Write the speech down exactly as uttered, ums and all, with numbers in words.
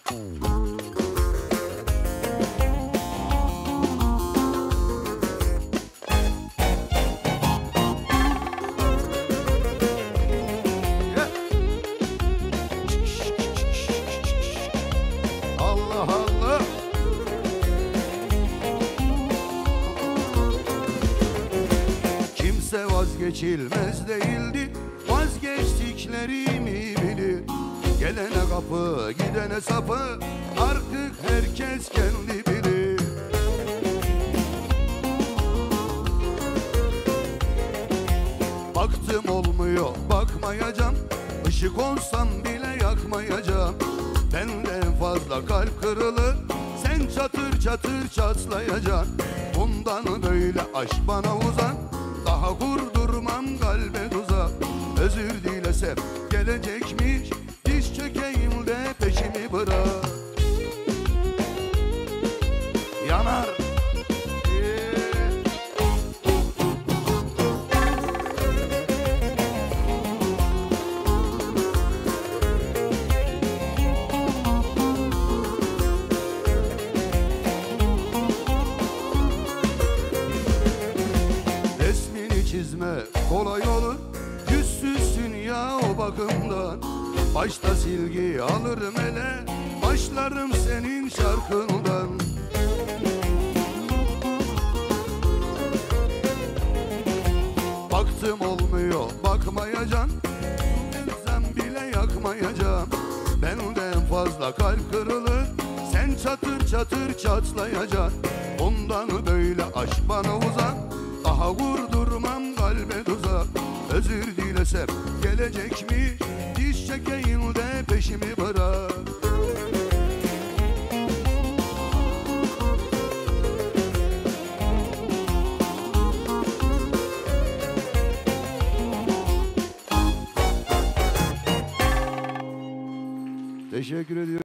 Vazgeçilmez değildi, vazgeçtiklerimi bilir. Gelene kapı, gidene sapı, artık herkes kendi bilir. Baktım olmuyor, bakmayacağım, ışık olsam bile yakmayacağım. Benden fazla kalp kırılır, sen çatır çatır çatlayacaksın. Bundan böyle aşk bana uzak, daha kurdurmam kalbe tuzak. Özür dilesem gelecekmiş, diz çökeyim de peşimi bırak. Yanar çizme kolay olur, yüzsüzsün ya o bakımdan. Başta silgi alırım ele, başlarım senin şarkından. Baktım olmuyor, bakmayacaksın, etsem bile yakmayacağım. Benden fazla kalp kırılır, sen çatır çatır çatlayacaksın. Bundan böyle aşk bana uzak, daha vurdurmam kalbe tuzak. Özür dilesem gelecekmiş, diz çekeyim de peşimi bırak. Teşekkür ediyorum.